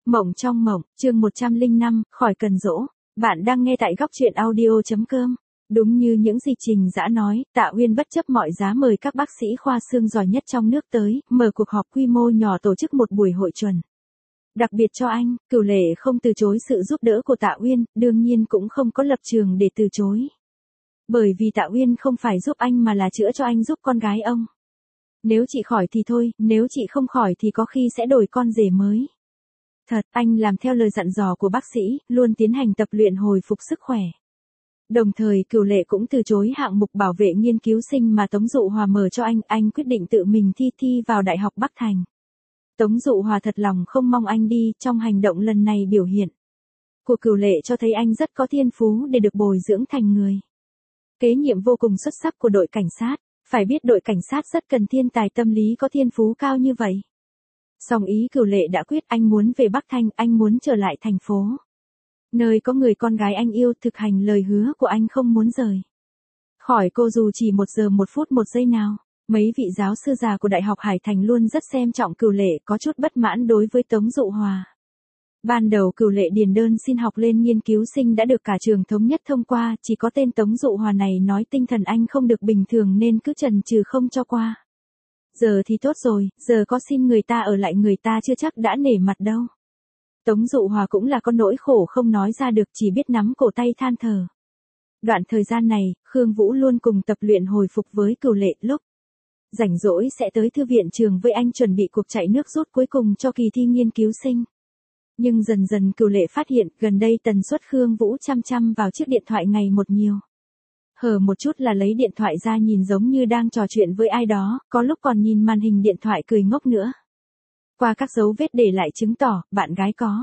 Mộng trong mộng, chương 105, khỏi cần dỗ. Bạn đang nghe tại góc truyện audio.com. Đúng như những gì Trình Dã nói, Tạ Uyên bất chấp mọi giá mời các bác sĩ khoa xương giỏi nhất trong nước tới, mở cuộc họp quy mô nhỏ tổ chức một buổi hội chuẩn. Đặc biệt cho anh, Cửu Lệ không từ chối sự giúp đỡ của Tạ Uyên, đương nhiên cũng không có lập trường để từ chối. Bởi vì Tạ Uyên không phải giúp anh mà là chữa cho anh giúp con gái ông. Nếu chị khỏi thì thôi, nếu chị không khỏi thì có khi sẽ đổi con rể mới. Thật, anh làm theo lời dặn dò của bác sĩ, luôn tiến hành tập luyện hồi phục sức khỏe. Đồng thời Cửu Lệ cũng từ chối hạng mục bảo vệ nghiên cứu sinh mà Tống Dụ Hòa mở cho anh quyết định tự mình thi vào Đại học Bắc Thành. Tống Dụ Hòa thật lòng không mong anh đi, trong hành động lần này biểu hiện của Cửu Lệ cho thấy anh rất có thiên phú để được bồi dưỡng thành người kế nhiệm vô cùng xuất sắc của đội cảnh sát. Phải biết đội cảnh sát rất cần thiên tài tâm lý có thiên phú cao như vậy. Song ý Cửu Lệ đã quyết, anh muốn về Bắc Thành, anh muốn trở lại thành phố. Nơi có người con gái anh yêu, thực hành lời hứa của anh không muốn rời khỏi cô dù chỉ 1 giờ 1 phút 1 giây nào. Mấy vị giáo sư già của Đại học Hải Thành luôn rất xem trọng Cửu Lệ, có chút bất mãn đối với Tống Dụ Hòa. Ban đầu Cửu Lệ điền đơn xin học lên nghiên cứu sinh đã được cả trường thống nhất thông qua, chỉ có tên Tống Dụ Hòa này nói tinh thần anh không được bình thường nên cứ chần chừ không cho qua. Giờ thì tốt rồi, giờ có xin người ta ở lại người ta chưa chắc đã nể mặt đâu. Tống Dụ Hòa cũng là con nỗi khổ không nói ra được, chỉ biết nắm cổ tay than thở. Đoạn thời gian này, Khương Vũ luôn cùng tập luyện hồi phục với Cửu Lệ, lúc rảnh rỗi sẽ tới thư viện trường với anh chuẩn bị cuộc chạy nước rút cuối cùng cho kỳ thi nghiên cứu sinh. Nhưng dần dần Cửu Lệ phát hiện, gần đây tần suất Khương Vũ chăm vào chiếc điện thoại ngày một nhiều. Hở một chút là lấy điện thoại ra nhìn giống như đang trò chuyện với ai đó, có lúc còn nhìn màn hình điện thoại cười ngốc nữa. Qua các dấu vết để lại chứng tỏ, bạn gái có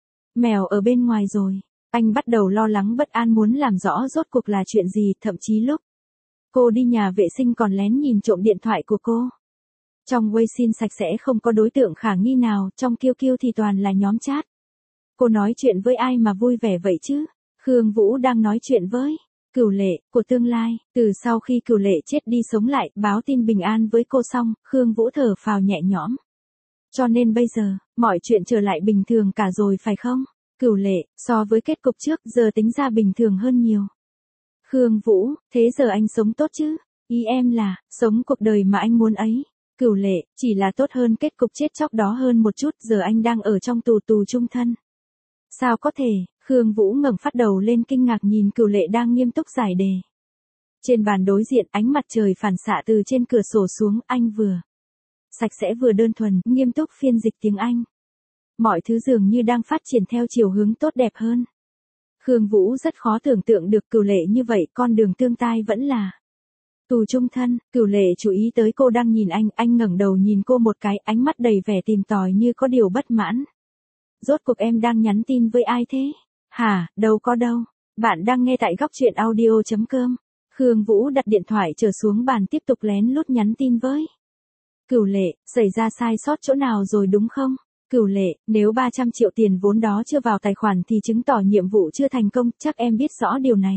mèo ở bên ngoài rồi. Anh bắt đầu lo lắng bất an muốn làm rõ rốt cuộc là chuyện gì, thậm chí lúc cô đi nhà vệ sinh còn lén nhìn trộm điện thoại của cô. Trong Weixin sạch sẽ không có đối tượng khả nghi nào, trong QQ thì toàn là nhóm chat. Cô nói chuyện với ai mà vui vẻ vậy chứ? Khương Vũ đang nói chuyện với Cửu Lệ, của tương lai. Từ sau khi Cửu Lệ chết đi sống lại, báo tin bình an với cô xong, Khương Vũ thở phào nhẹ nhõm. Cho nên bây giờ, mọi chuyện trở lại bình thường cả rồi phải không? Cửu Lệ, so với kết cục trước giờ tính ra bình thường hơn nhiều. Khương Vũ, thế giờ anh sống tốt chứ? Ý em là, sống cuộc đời mà anh muốn ấy. Cửu Lệ, chỉ là tốt hơn kết cục chết chóc đó hơn một chút, giờ anh đang ở trong tù chung thân. Sao có thể? Khương Vũ ngẩng phát đầu lên kinh ngạc nhìn Cửu Lệ đang nghiêm túc giải đề. Trên bàn đối diện, ánh mặt trời phản xạ từ trên cửa sổ xuống, anh vừa sạch sẽ vừa đơn thuần, nghiêm túc phiên dịch tiếng Anh. Mọi thứ dường như đang phát triển theo chiều hướng tốt đẹp hơn. Khương Vũ rất khó tưởng tượng được Cửu Lệ như vậy, con đường tương tai vẫn là tù chung thân. Cửu Lệ chú ý tới cô đang nhìn anh ngẩng đầu nhìn cô một cái, ánh mắt đầy vẻ tìm tòi như có điều bất mãn. Rốt cuộc em đang nhắn tin với ai thế? Hả, đâu có đâu. Bạn đang nghe tại góc truyện audio.com. Khương Vũ đặt điện thoại trở xuống bàn tiếp tục lén lút nhắn tin với Cửu Lệ, xảy ra sai sót chỗ nào rồi đúng không? Cửu Lệ, nếu 300 triệu tiền vốn đó chưa vào tài khoản thì chứng tỏ nhiệm vụ chưa thành công, chắc em biết rõ điều này.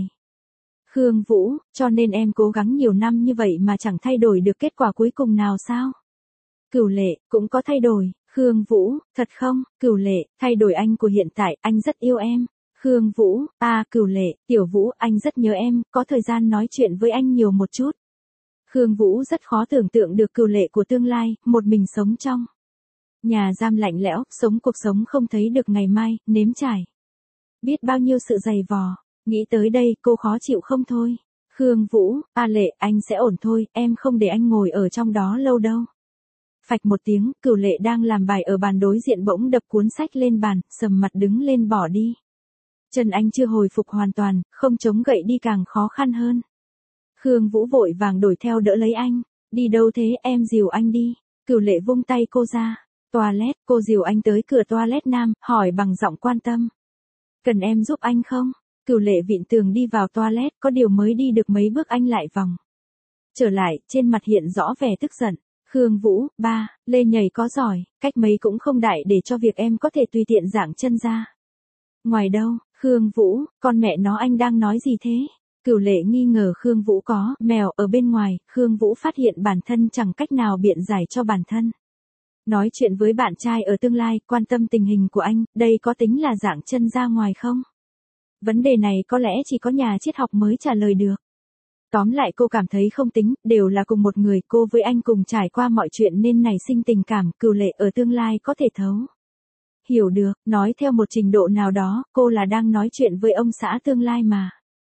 Khương Vũ, cho nên em cố gắng nhiều năm như vậy mà chẳng thay đổi được kết quả cuối cùng nào sao? Cửu Lệ, cũng có thay đổi. Khương Vũ, thật không? Cửu Lệ, thay đổi anh của hiện tại, anh rất yêu em. Khương Vũ, Cửu Lệ, Tiểu Vũ, anh rất nhớ em, có thời gian nói chuyện với anh nhiều một chút. Khương Vũ rất khó tưởng tượng được Cửu Lệ của tương lai, một mình sống trong nhà giam lạnh lẽo, sống cuộc sống không thấy được ngày mai, nếm trải biết bao nhiêu sự dày vò. Nghĩ tới đây, cô khó chịu không thôi. Khương Vũ, Lệ, anh sẽ ổn thôi, em không để anh ngồi ở trong đó lâu đâu. Phạch một tiếng, Cửu Lệ đang làm bài ở bàn đối diện bỗng đập cuốn sách lên bàn, sầm mặt đứng lên bỏ đi. Chân anh chưa hồi phục hoàn toàn, không chống gậy đi càng khó khăn hơn. Khương Vũ vội vàng đuổi theo đỡ lấy anh. Đi đâu thế, em dìu anh đi. Cửu Lệ vung tay cô ra. Toilet, cô dìu anh tới cửa toilet nam, hỏi bằng giọng quan tâm. Cần em giúp anh không? Cửu Lệ vịn tường đi vào toilet, có điều mới đi được mấy bước anh lại vòng trở lại, trên mặt hiện rõ vẻ tức giận. Khương Vũ, Lê nhảy có giỏi, cách mấy cũng không đại để cho việc em có thể tùy tiện giảng chân ra. Ngoài đâu? Khương Vũ, con mẹ nó anh đang nói gì thế? Cửu Lệ nghi ngờ Khương Vũ có mèo ở bên ngoài, Khương Vũ phát hiện bản thân chẳng cách nào biện giải cho bản thân. Nói chuyện với bạn trai ở tương lai, quan tâm tình hình của anh, đây có tính là dạng chân ra ngoài không? Vấn đề này có lẽ chỉ có nhà triết học mới trả lời được. Tóm lại cô cảm thấy không tính, đều là cùng một người, cô với anh cùng trải qua mọi chuyện nên nảy sinh tình cảm, Cửu Lệ ở tương lai có thể thấu. Hiểu được, nói theo một trình độ nào đó, cô là đang nói chuyện với ông xã tương lai mà.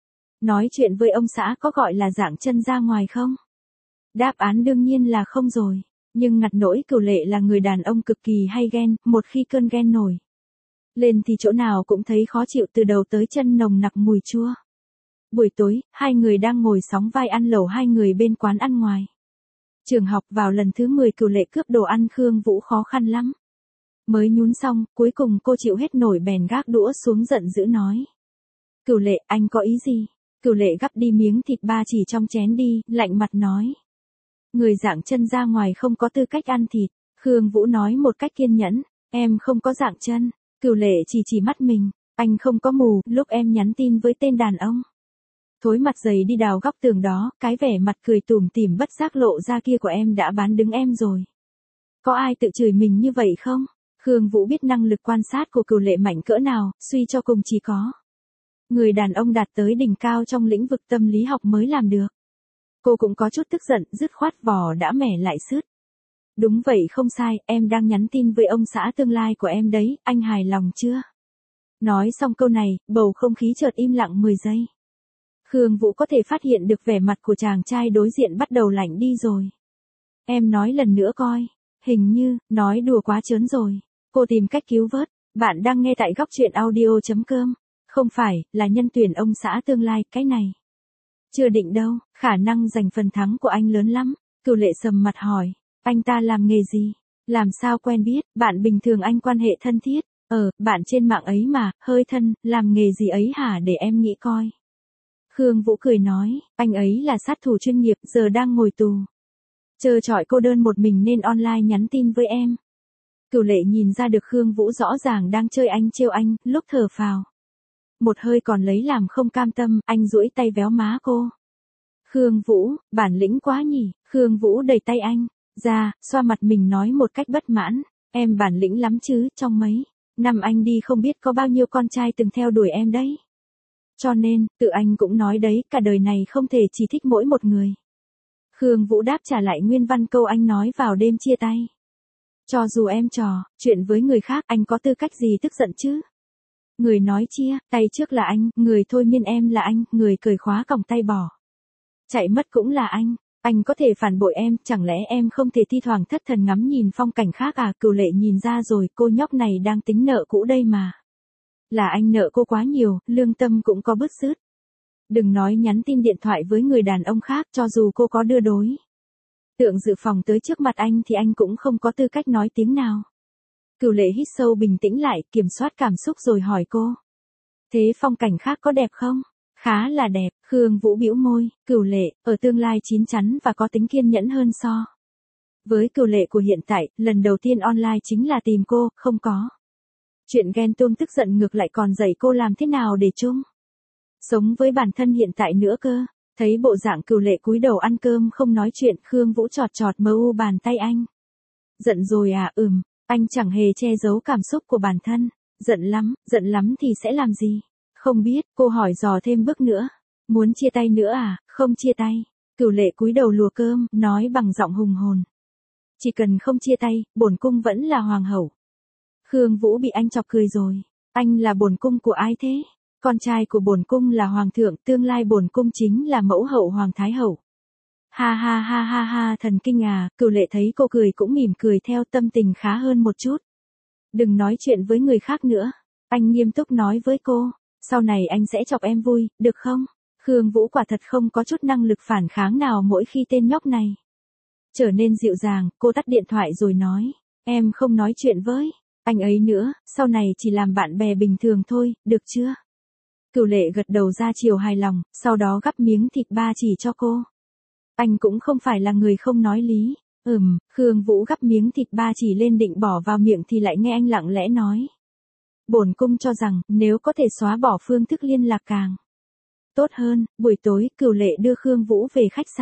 Nói chuyện với ông xã có gọi là dạng chân ra ngoài không? Đáp án đương nhiên là không rồi. Nhưng ngặt nỗi Cửu Lệ là người đàn ông cực kỳ hay ghen, một khi cơn ghen nổi lên thì chỗ nào cũng thấy khó chịu từ đầu tới chân nồng nặc mùi chua. Buổi tối, hai người đang ngồi sóng vai ăn lẩu hai người bên quán ăn ngoài. Trường học vào lần thứ 10 Cửu Lệ cướp đồ ăn Khương Vũ khó khăn lắm. Mới nhún xong, cuối cùng cô chịu hết nổi bèn gác đũa xuống giận dữ nói. Cửu Lệ, anh có ý gì? Cửu Lệ gắp đi miếng thịt ba chỉ trong chén đi, lạnh mặt nói. Người dạng chân ra ngoài không có tư cách ăn thịt. Khương Vũ nói một cách kiên nhẫn. Em không có dạng chân. Cửu Lệ chỉ mắt mình. Anh không có mù, lúc em nhắn tin với tên đàn ông. Thối mặt dày đi đào góc tường đó, cái vẻ mặt cười tủm tỉm bất giác lộ ra kia của em đã bán đứng em rồi. Có ai tự chửi mình như vậy không? Khương Vũ biết năng lực quan sát của Cửu Lệ mạnh cỡ nào, suy cho cùng chỉ có người đàn ông đạt tới đỉnh cao trong lĩnh vực tâm lý học mới làm được. Cô cũng có chút tức giận, dứt khoát vỏ đã mẻ lại sứt. Đúng vậy không sai, em đang nhắn tin với ông xã tương lai của em đấy, anh hài lòng chưa? Nói xong câu này, bầu không khí chợt im lặng 10 giây. Khương Vũ có thể phát hiện được vẻ mặt của chàng trai đối diện bắt đầu lạnh đi rồi. Em nói lần nữa coi, hình như, nói đùa quá trớn rồi. Cô tìm cách cứu vớt, bạn đang nghe tại góc truyện audio.com. Không phải, là nhân tuyển ông xã tương lai, cái này. Chưa định đâu, khả năng giành phần thắng của anh lớn lắm. Cửu Lệ sầm mặt hỏi, anh ta làm nghề gì? Làm sao quen biết, bạn bình thường anh quan hệ thân thiết. Bạn trên mạng ấy mà, hơi thân, làm nghề gì ấy hả để em nghĩ coi. Khương Vũ cười nói, anh ấy là sát thủ chuyên nghiệp, giờ đang ngồi tù. Trơ trọi cô đơn một mình nên online nhắn tin với em. Cửu Lệ nhìn ra được Khương Vũ rõ ràng đang chơi anh trêu anh, lúc thở phào. Một hơi còn lấy làm không cam tâm, anh duỗi tay véo má cô. Khương Vũ, bản lĩnh quá nhỉ, Khương Vũ đẩy tay anh ra, xoa mặt mình nói một cách bất mãn, em bản lĩnh lắm chứ, trong mấy năm anh đi không biết có bao nhiêu con trai từng theo đuổi em đấy. Cho nên, tự anh cũng nói đấy, cả đời này không thể chỉ thích mỗi một người. Khương Vũ đáp trả lại nguyên văn câu anh nói vào đêm chia tay. Cho dù em trò chuyện với người khác, anh có tư cách gì tức giận chứ? Người nói chia tay trước là anh, người thôi miên em là anh, người cởi khóa còng tay bỏ chạy mất cũng là anh có thể phản bội em, chẳng lẽ em không thể thi thoảng thất thần ngắm nhìn phong cảnh khác à? Cửu Lệ nhìn ra rồi, cô nhóc này đang tính nợ cũ đây mà. Là anh nợ cô quá nhiều, lương tâm cũng có bứt rứt. Đừng nói nhắn tin điện thoại với người đàn ông khác, cho dù cô có đưa đối tượng dự phòng tới trước mặt anh thì anh cũng không có tư cách nói tiếng nào. Cửu Lệ hít sâu bình tĩnh lại, kiểm soát cảm xúc rồi hỏi cô. Thế phong cảnh khác có đẹp không? Khá là đẹp, Khương Vũ bĩu môi, Cửu Lệ, ở tương lai chín chắn và có tính kiên nhẫn hơn so với Cửu Lệ của hiện tại, lần đầu tiên online chính là tìm cô, không có chuyện ghen tuông tức giận, ngược lại còn dạy cô làm thế nào để chung sống với bản thân hiện tại nữa cơ. Thấy bộ dạng Cửu Lệ cúi đầu ăn cơm không nói chuyện, Khương Vũ chọt chọt bàn tay anh. Giận rồi à? Anh chẳng hề che giấu cảm xúc của bản thân. Giận lắm thì sẽ làm gì? Không biết, cô hỏi dò thêm bước nữa. Muốn chia tay nữa à? Không chia tay. Cửu Lệ cúi đầu lùa cơm, nói bằng giọng hùng hồn. Chỉ cần không chia tay, bổn cung vẫn là hoàng hậu. Khương Vũ bị anh chọc cười rồi. Anh là bổn cung của ai thế? Con trai của bổn cung là hoàng thượng, tương lai bổn cung chính là mẫu hậu hoàng thái hậu. Ha ha ha ha ha, thần kinh à? Cửu Lệ thấy cô cười cũng mỉm cười theo, tâm tình khá hơn một chút. Đừng nói chuyện với người khác nữa. Anh nghiêm túc nói với cô. Sau này anh sẽ chọc em vui, được không? Khương Vũ quả thật không có chút năng lực phản kháng nào mỗi khi tên nhóc này trở nên dịu dàng, cô tắt điện thoại rồi nói. Em không nói chuyện với anh ấy nữa, sau này chỉ làm bạn bè bình thường thôi, được chưa? Cửu Lệ gật đầu ra chiều hài lòng, sau đó gắp miếng thịt ba chỉ cho cô. Anh cũng không phải là người không nói lý. Khương Vũ gắp miếng thịt ba chỉ lên định bỏ vào miệng thì lại nghe anh lặng lẽ nói. Bổn cung cho rằng, nếu có thể xóa bỏ phương thức liên lạc càng tốt hơn. Buổi tối, Cửu Lệ đưa Khương Vũ về khách sạn.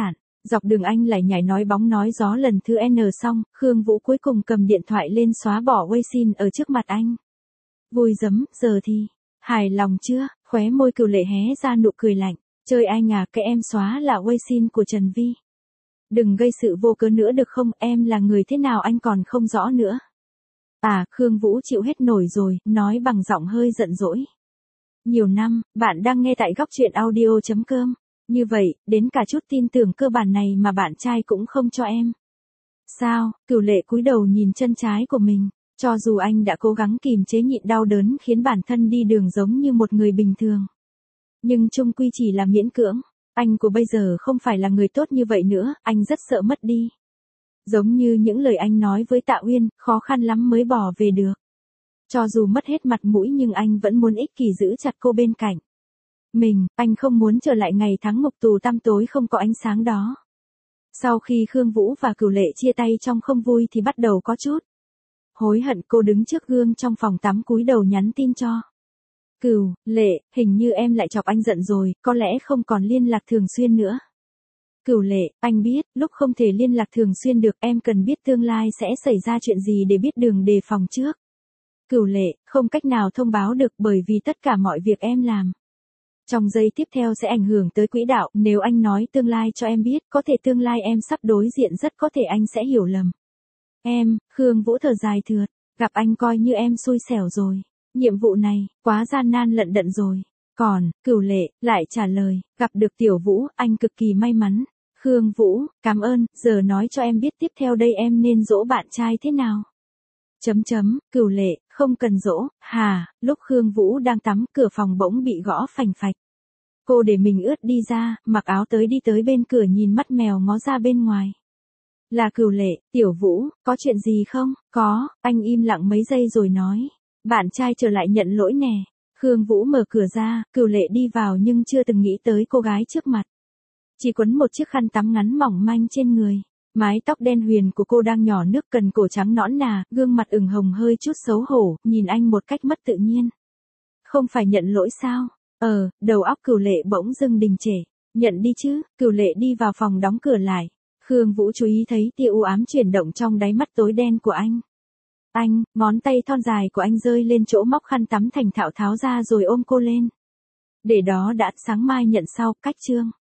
Dọc đường anh lại nhảy nói bóng nói gió lần thứ N xong, Khương Vũ cuối cùng cầm điện thoại lên xóa bỏ Weixin ở trước mặt anh. Vui giấm, giờ thì, hài lòng chưa? Khóe môi Cửu Lệ hé ra nụ cười lạnh. Chơi anh à, cái em xóa là Weixin của Trần Vi. Đừng gây sự vô cớ nữa được không, em là người thế nào anh còn không rõ nữa. À, Khương Vũ chịu hết nổi rồi, nói bằng giọng hơi giận dỗi. Nhiều năm, bạn đang nghe tại góc truyện audio.com. Như vậy, đến cả chút tin tưởng cơ bản này mà bạn trai cũng không cho em. Sao? Cửu Lệ cúi đầu nhìn chân trái của mình. Cho dù anh đã cố gắng kìm chế nhịn đau đớn khiến bản thân đi đường giống như một người bình thường. Nhưng chung quy chỉ là miễn cưỡng. Anh của bây giờ không phải là người tốt như vậy nữa, anh rất sợ mất đi. Giống như những lời anh nói với Tạ Uyên, khó khăn lắm mới bỏ về được. Cho dù mất hết mặt mũi nhưng anh vẫn muốn ích kỷ giữ chặt cô bên cạnh. Anh không muốn trở lại ngày tháng ngục tù tăm tối không có ánh sáng đó. Sau khi Khương Vũ và Cửu Lệ chia tay trong không vui thì bắt đầu có chút hối hận. Cô đứng trước gương trong phòng tắm cúi đầu nhắn tin cho Cửu Lệ, hình như em lại chọc anh giận rồi, có lẽ không còn liên lạc thường xuyên nữa. Cửu Lệ, anh biết, lúc không thể liên lạc thường xuyên được em cần biết tương lai sẽ xảy ra chuyện gì để biết đường đề phòng trước. Cửu Lệ, không cách nào thông báo được bởi vì tất cả mọi việc em làm trong giây tiếp theo sẽ ảnh hưởng tới quỹ đạo, nếu anh nói tương lai cho em biết, có thể tương lai em sắp đối diện rất có thể anh sẽ hiểu lầm. Em, Khương Vũ thở dài thượt, gặp anh coi như em xui xẻo rồi. Nhiệm vụ này, quá gian nan lận đận rồi. Còn, Cửu Lệ, lại trả lời, gặp được Tiểu Vũ, anh cực kỳ may mắn. Khương Vũ, cảm ơn, giờ nói cho em biết tiếp theo đây em nên dỗ bạn trai thế nào. Cửu Lệ, không cần dỗ, lúc Khương Vũ đang tắm, cửa phòng bỗng bị gõ phành phạch. Cô để mình ướt đi ra, mặc áo tới đi tới bên cửa nhìn mắt mèo ngó ra bên ngoài. Là Cửu Lệ, Tiểu Vũ, có chuyện gì không? Có, anh im lặng mấy giây rồi nói. Bạn trai trở lại nhận lỗi nè. Khương Vũ mở cửa ra, Cửu Lệ đi vào nhưng chưa từng nghĩ tới cô gái trước mặt. Chỉ quấn một chiếc khăn tắm ngắn mỏng manh trên người. Mái tóc đen huyền của cô đang nhỏ nước cần cổ trắng nõn nà, gương mặt ửng hồng hơi chút xấu hổ, nhìn anh một cách mất tự nhiên. Không phải nhận lỗi sao? Đầu óc Cửu Lệ bỗng dưng đình trệ. Nhận đi chứ, Cửu Lệ đi vào phòng đóng cửa lại. Khương Vũ chú ý thấy tia u ám chuyển động trong đáy mắt tối đen của anh. Ngón tay thon dài của anh rơi lên chỗ móc khăn tắm thành thạo tháo ra rồi ôm cô lên. Để đó đã, sáng mai nhận sau, cách chương.